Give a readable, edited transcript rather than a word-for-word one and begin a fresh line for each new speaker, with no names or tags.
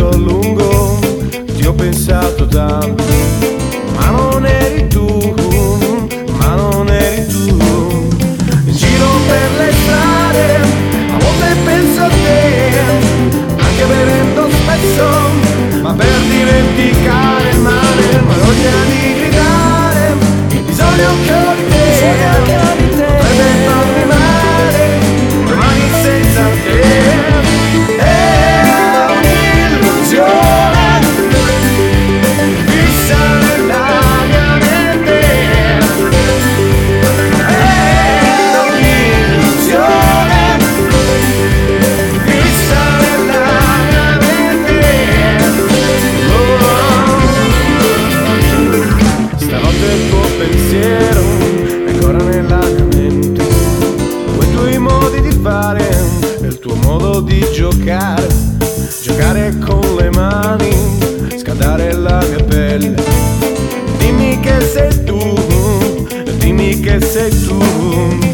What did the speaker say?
viaggio lungo, ti ho pensato tanto, ma non eri tu, ma non eri tu. In giro per le strade, a volte penso a te, anche bevendo spesso, ma per dimenticare il male, ma voglia di gridare, il bisogno che ho di te, potrebbe farmi male, domani senza te. Il tuo modo di giocare, giocare con le mani, scaldare la mia pelle. Dimmi che sei tu, dimmi che sei tu.